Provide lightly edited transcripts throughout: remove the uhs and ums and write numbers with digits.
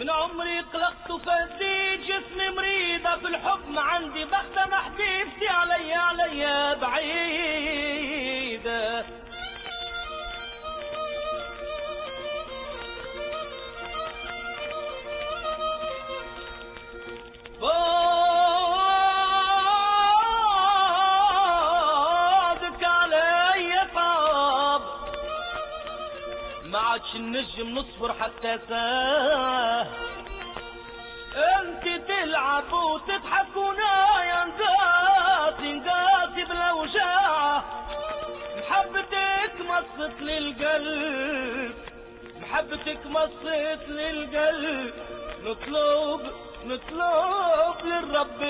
من عمري قلقت فدي جسمي مريضة في الحب ما عندي بختة محبيبتي عليا بعيدة. بعدك علي طاب ما عادش النجم نصبر حتى ساعة. انت تلعب وتضحك ونايا نقاسي بالاوجاع. محبتك مصت للقلب محبتك مصت للقلب. نطلب للرب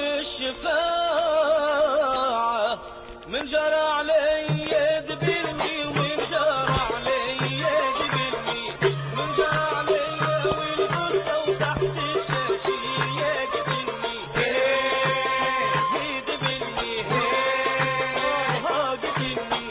الشفاعة. من جرى علي دبلني ومن جرى علي دبلني. من جرى علي والغصة وتحت الشاشية دبلني. دبلني دبلني.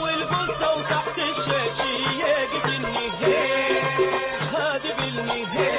هادي بالنهاية